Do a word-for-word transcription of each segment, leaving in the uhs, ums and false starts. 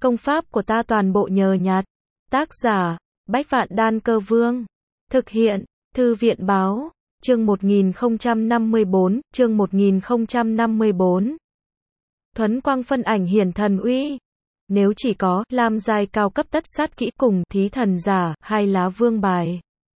Công pháp của ta toàn bộ nhờ nhặt. Tác giả, Bách Vạn Đan Cơ Vương. Thực hiện, Thư viện Báo. Chương một nghìn không trăm năm mươi bốn, chương một nghìn không trăm năm mươi bốn. Thuấn quang phân ảnh hiển thần uy. Nếu chỉ có lam giai cao cấp tất sát kỹ cùng thí thần giả, hai lá vương bài.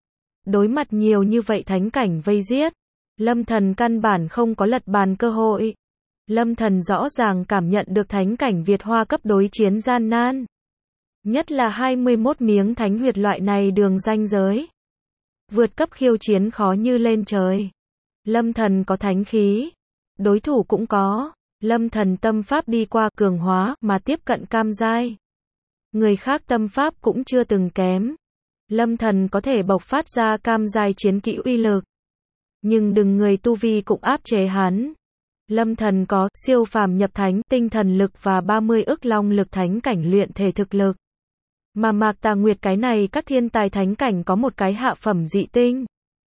Đối mặt nhiều như vậy thánh cảnh vây giết, Lâm Thần căn bản không có lật bàn cơ hội. Lâm Thần rõ ràng cảm nhận được thánh cảnh Việt Hoa cấp đối chiến gian nan. Nhất là hai mươi mốt miếng thánh huyệt loại này đường ranh giới. Vượt cấp khiêu chiến khó như lên trời. Lâm Thần có thánh khí. Đối thủ cũng có. Lâm Thần tâm pháp đi qua cường hóa mà tiếp cận cam giai. Người khác tâm pháp cũng chưa từng kém. Lâm Thần có thể bộc phát ra cam giai chiến kỹ uy lực. Nhưng đừng người tu vi cũng áp chế hắn. Lâm Thần có siêu phàm nhập thánh, tinh thần lực và ba mươi ức long lực thánh cảnh luyện thể thực lực. Mà Mạc Tà Nguyệt cái này các thiên tài thánh cảnh có một cái hạ phẩm dị tinh.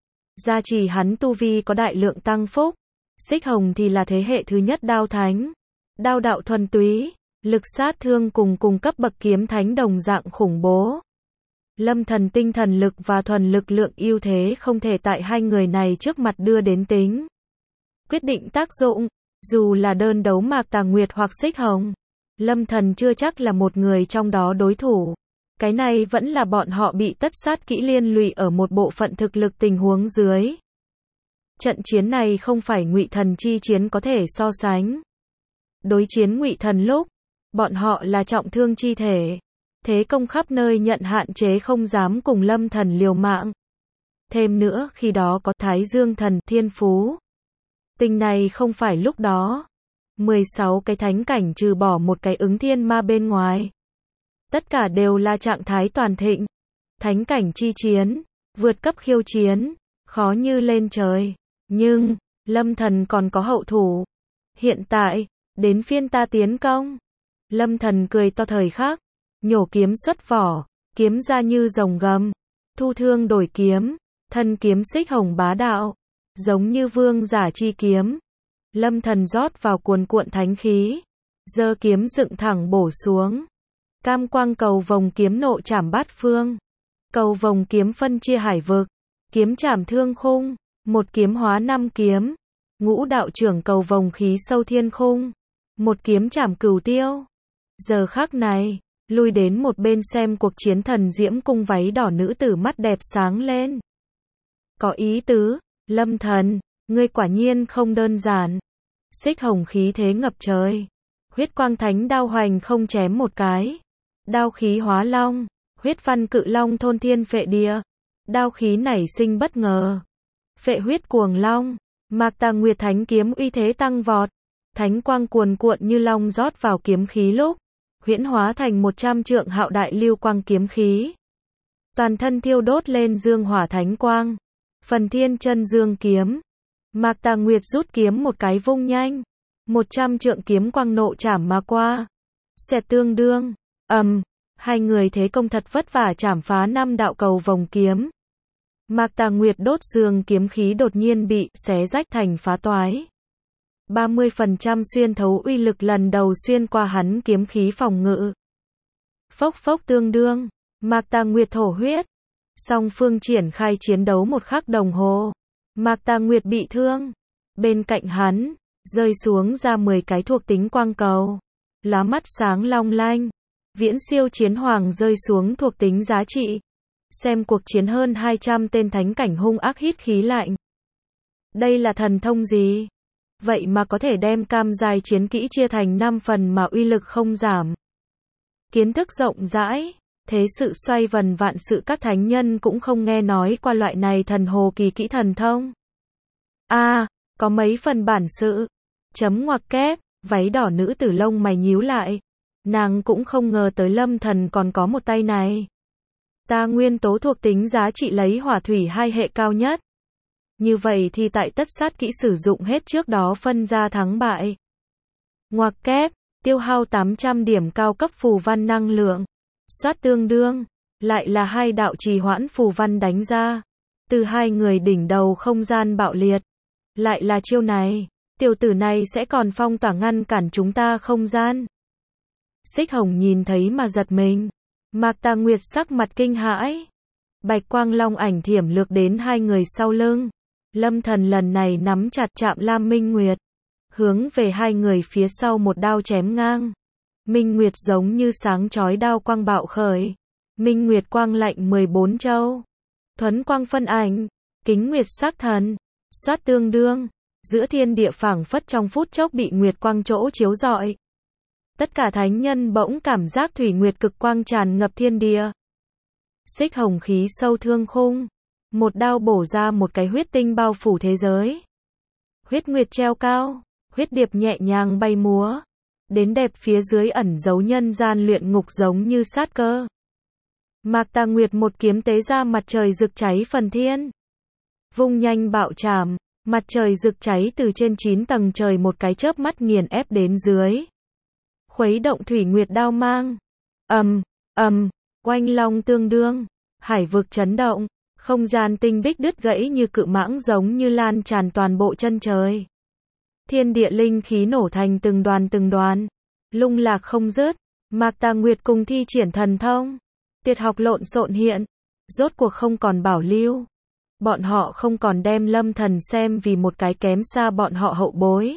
Gia trì hắn tu vi có đại lượng tăng phúc. Xích Hồng thì là thế hệ thứ nhất đao thánh. Đao đạo thuần túy, lực sát thương cùng cùng cấp bậc kiếm thánh đồng dạng khủng bố. Lâm Thần tinh thần lực và thuần lực lượng ưu thế không thể tại hai người này trước mặt đưa đến tính quyết định tác dụng. Dù là đơn đấu Mạc Tà Nguyệt hoặc Xích Hồng, Lâm Thần chưa chắc là một người trong đó đối thủ. Cái này vẫn là bọn họ bị tất sát kỹ liên lụy ở một bộ phận thực lực tình huống dưới. Trận chiến này không phải Ngụy Thần chi chiến có thể so sánh. Đối chiến Ngụy Thần lúc, bọn họ là trọng thương chi thể. Thế công khắp nơi nhận hạn chế không dám cùng Lâm Thần liều mạng. Thêm nữa khi đó có Thái Dương Thần thiên phú. Tình này không phải lúc đó. mười sáu cái thánh cảnh trừ bỏ một cái ứng thiên ma bên ngoài. Tất cả đều là trạng thái toàn thịnh. Thánh cảnh chi chiến, vượt cấp khiêu chiến, khó như lên trời. Nhưng, Lâm Thần còn có hậu thủ. Hiện tại, đến phiên ta tiến công. Lâm Thần cười to thời khắc. Nhổ kiếm xuất vỏ, kiếm ra như rồng gầm. Thu thương đổi kiếm, thân kiếm Xích Hồng bá đạo. Giống như vương giả chi kiếm. Lâm Thần rót vào cuồn cuộn thánh khí. Giơ kiếm dựng thẳng bổ xuống. Cam quang cầu vồng kiếm nộ chảm bát phương. Cầu vồng kiếm phân chia hải vực. Kiếm chảm thương khung. Một kiếm hóa năm kiếm. Ngũ đạo trưởng cầu vồng khí sâu thiên khung. Một kiếm chảm cửu tiêu. Giờ khắc này, lui đến một bên xem cuộc chiến thần diễm cung váy đỏ nữ tử mắt đẹp sáng lên. Có ý tứ, Lâm Thần, ngươi quả nhiên không đơn giản. Xích Hồng khí thế ngập trời. Huyết quang thánh đao hoành không chém một cái. Đao khí hóa long, huyết văn cự long thôn thiên phệ địa. Đao khí nảy sinh bất ngờ. Phệ huyết cuồng long, Mạc Tà Nguyệt thánh kiếm uy thế tăng vọt. Thánh quang cuồn cuộn như long rót vào kiếm khí lúc, huyễn hóa thành một trăm trượng hạo đại lưu quang kiếm khí. Toàn thân thiêu đốt lên dương hỏa thánh quang. Phần thiên chân dương kiếm. Mạc Tà Nguyệt rút kiếm một cái vung nhanh. Một trăm trượng kiếm quang nộ chảm mà qua. Xẹt tương đương. ầm, um, hai người thế công thật vất vả chảm phá năm đạo cầu vồng kiếm. Mạc Tà Nguyệt đốt dương kiếm khí đột nhiên bị xé rách thành phá toái. ba mươi phần trăm xuyên thấu uy lực lần đầu xuyên qua hắn kiếm khí phòng ngự. Phốc phốc tương đương. Mạc Tà Nguyệt thổ huyết. Song phương triển khai chiến đấu một khắc đồng hồ. Mạc Tà Nguyệt bị thương. Bên cạnh hắn, rơi xuống ra mười cái thuộc tính quang cầu. Lóa mắt sáng long lanh. Viễn siêu chiến hoàng rơi xuống thuộc tính giá trị. Xem cuộc chiến hơn hai trăm tên thánh cảnh hung ác hít khí lạnh. Đây là thần thông gì? Vậy mà có thể đem cam giai chiến kỹ chia thành năm phần mà uy lực không giảm. Kiến thức rộng rãi. Thế sự xoay vần vạn sự các thánh nhân cũng không nghe nói qua loại này thần hồ kỳ kỹ thần thông. A, à, có mấy phần bản sự. Chấm ngoặc kép, váy đỏ nữ tử lông mày nhíu lại. Nàng cũng không ngờ tới Lâm Thần còn có một tay này. Ta nguyên tố thuộc tính giá trị lấy hỏa thủy hai hệ cao nhất. Như vậy thì tại tất sát kỹ sử dụng hết trước đó phân ra thắng bại. Ngoặc kép, tiêu hao tám trăm điểm cao cấp phù văn năng lượng. Soát tương đương, lại là hai đạo trì hoãn phù văn đánh ra. Từ hai người đỉnh đầu không gian bạo liệt. Lại là chiêu này, tiểu tử này sẽ còn phong tỏa ngăn cản chúng ta không gian. Xích Hồng nhìn thấy mà giật mình. Mạc Tà Nguyệt sắc mặt kinh hãi. Bạch quang long ảnh thiểm lược đến hai người sau lưng. Lâm Thần lần này nắm chặt chạm Lam Minh Nguyệt, hướng về hai người phía sau một đao chém ngang. Minh Nguyệt giống như sáng chói đao quang bạo khởi. Minh Nguyệt quang lạnh mười bốn châu. Thuấn quang phân ảnh, kính nguyệt sắc thần, xoát tương đương, giữa thiên địa phảng phất trong phút chốc bị nguyệt quang chỗ chiếu rọi. Tất cả thánh nhân bỗng cảm giác thủy nguyệt cực quang tràn ngập thiên địa. Xích Hồng khí sâu thương khung, một đao bổ ra một cái huyết tinh bao phủ thế giới. Huyết nguyệt treo cao, huyết điệp nhẹ nhàng bay múa, đến đẹp phía dưới ẩn giấu nhân gian luyện ngục giống như sát cơ. Mạc Tà Nguyệt một kiếm tế ra mặt trời rực cháy phần thiên. Vung nhanh bạo chạm, mặt trời rực cháy từ trên chín tầng trời một cái chớp mắt nghiền ép đến dưới. Khuấy động thủy nguyệt đao mang. Ầm, ầm, oanh long tương đương, hải vực chấn động, không gian tinh bích đứt gãy như cự mãng giống như lan tràn toàn bộ chân trời. Thiên địa linh khí nổ thành từng đoàn từng đoàn, lung lạc không dứt. Mạc Tà Nguyệt cùng thi triển thần thông, tuyệt học lộn xộn hiện, rốt cuộc không còn bảo lưu. Bọn họ không còn đem Lâm Thần xem vì một cái kém xa bọn họ hậu bối,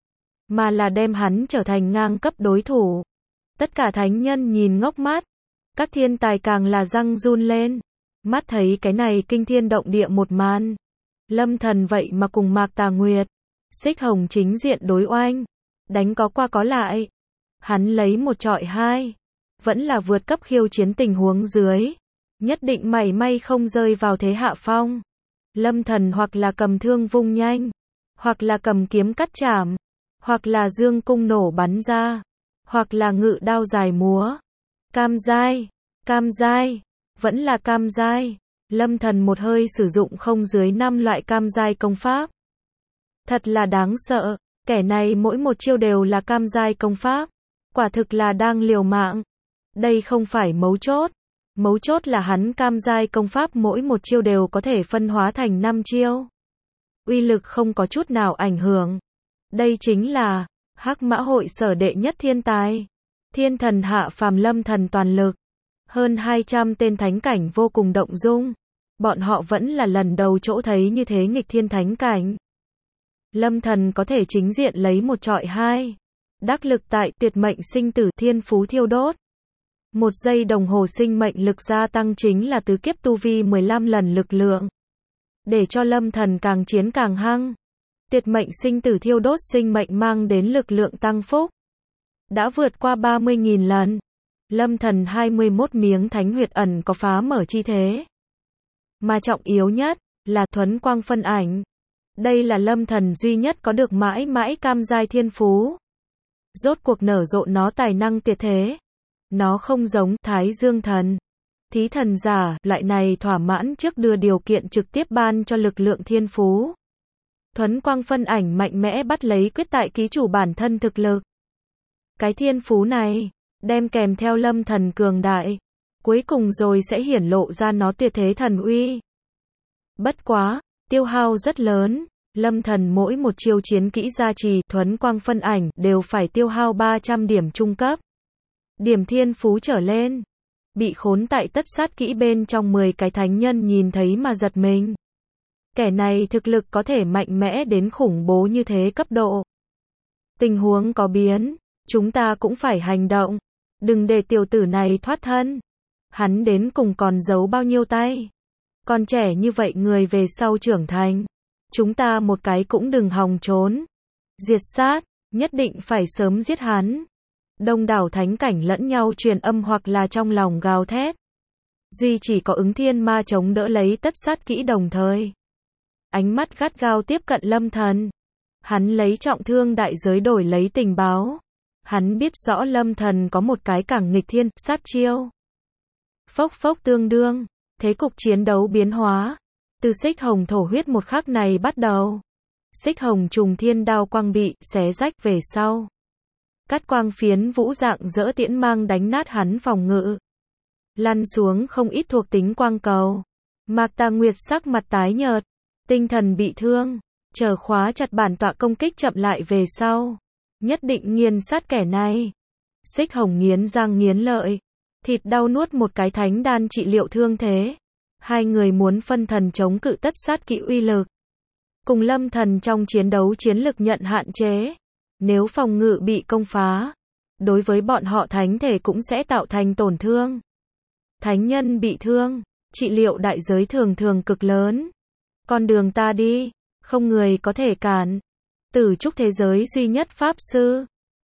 mà là đem hắn trở thành ngang cấp đối thủ. Tất cả thánh nhân nhìn ngốc mắt, các thiên tài càng là răng run lên, mắt thấy cái này kinh thiên động địa một màn. Lâm Thần vậy mà cùng Mạc Tà Nguyệt, Xích Hồng chính diện đối oanh, đánh có qua có lại. Hắn lấy một trọi hai, vẫn là vượt cấp khiêu chiến tình huống dưới, nhất định mảy may không rơi vào thế hạ phong. Lâm Thần hoặc là cầm thương vung nhanh, hoặc là cầm kiếm cắt chảm, hoặc là dương cung nổ bắn ra, hoặc là ngự đao dài múa. Cam giai, cam giai, vẫn là cam giai. Lâm Thần một hơi sử dụng không dưới năm loại cam giai công pháp. Thật là đáng sợ, kẻ này mỗi một chiêu đều là cam giai công pháp, quả thực là đang liều mạng. Đây không phải mấu chốt, mấu chốt là hắn cam giai công pháp mỗi một chiêu đều có thể phân hóa thành năm chiêu. Uy lực không có chút nào ảnh hưởng. Đây chính là Hắc Mã hội sở đệ nhất thiên tài. Thiên thần hạ phàm Lâm Thần toàn lực. Hơn hai trăm tên thánh cảnh vô cùng động dung. Bọn họ vẫn là lần đầu chỗ thấy như thế nghịch thiên thánh cảnh. Lâm Thần có thể chính diện lấy một trọi hai. Đắc lực tại tuyệt mệnh sinh tử thiên phú thiêu đốt. Một giây đồng hồ sinh mệnh lực gia tăng chính là tứ kiếp tu vi mười lăm lần lực lượng. Để cho Lâm Thần càng chiến càng hăng. Tuyệt mệnh sinh tử thiêu đốt sinh mệnh mang đến lực lượng tăng phúc. Đã vượt qua ba mươi nghìn lần. Lâm Thần hai mươi mốt miếng thánh huyệt ẩn có phá mở chi thế. Mà trọng yếu nhất là thuấn quang phân ảnh. Đây là Lâm Thần duy nhất có được mãi mãi cam giai thiên phú. Rốt cuộc nở rộ nó tài năng tuyệt thế. Nó không giống Thái Dương thần, Thí thần giả, loại này thỏa mãn trước đưa điều kiện trực tiếp ban cho lực lượng thiên phú. Thuấn quang phân ảnh mạnh mẽ bắt lấy quyết tại ký chủ bản thân thực lực. Cái thiên phú này, đem kèm theo Lâm Thần cường đại, cuối cùng rồi sẽ hiển lộ ra nó tuyệt thế thần uy. Bất quá, tiêu hao rất lớn, Lâm Thần mỗi một chiêu chiến kỹ gia trì thuấn quang phân ảnh đều phải tiêu hao ba trăm điểm trung cấp. Điểm thiên phú trở lên. Bị khốn tại tất sát kỹ bên trong mười cái thánh nhân nhìn thấy mà giật mình. Kẻ này thực lực có thể mạnh mẽ đến khủng bố như thế cấp độ. Tình huống có biến, chúng ta cũng phải hành động. Đừng để tiểu tử này thoát thân. Hắn đến cùng còn giấu bao nhiêu tay. Còn trẻ như vậy người về sau trưởng thành. Chúng ta một cái cũng đừng hòng trốn. Diệt sát, nhất định phải sớm giết hắn. Đông đảo thánh cảnh lẫn nhau truyền âm hoặc là trong lòng gào thét. Duy chỉ có ứng thiên ma chống đỡ lấy tất sát kỹ đồng thời. Ánh mắt gắt gao tiếp cận Lâm Thần. Hắn lấy trọng thương đại giới đổi lấy tình báo. Hắn biết rõ Lâm Thần có một cái càng nghịch thiên, sát chiêu. Phốc phốc tương đương, thế cục chiến đấu biến hóa. Từ Xích Hồng thổ huyết một khắc này bắt đầu. Xích Hồng trùng thiên đao quang bị xé rách về sau. Cắt quang phiến vũ dạng dỡ tiễn mang đánh nát hắn phòng ngự. Lăn xuống không ít thuộc tính quang cầu. Mạc Tà Nguyệt sắc mặt tái nhợt. Tinh thần bị thương. Chờ khóa chặt bản tọa công kích chậm lại về sau. Nhất định nghiền sát kẻ này. Xích Hồng nghiến răng nghiến lợi. Thịt đau nuốt một cái thánh đan trị liệu thương thế. Hai người muốn phân thần chống cự tất sát kỹ uy lực. Cùng lâm thần trong chiến đấu chiến lực nhận hạn chế. Nếu phòng ngự bị công phá, đối với bọn họ thánh thể cũng sẽ tạo thành tổn thương. Thánh nhân bị thương, trị liệu đại giới thường thường cực lớn. Con đường ta đi, không người có thể cản. Tử trúc thế giới duy nhất pháp sư,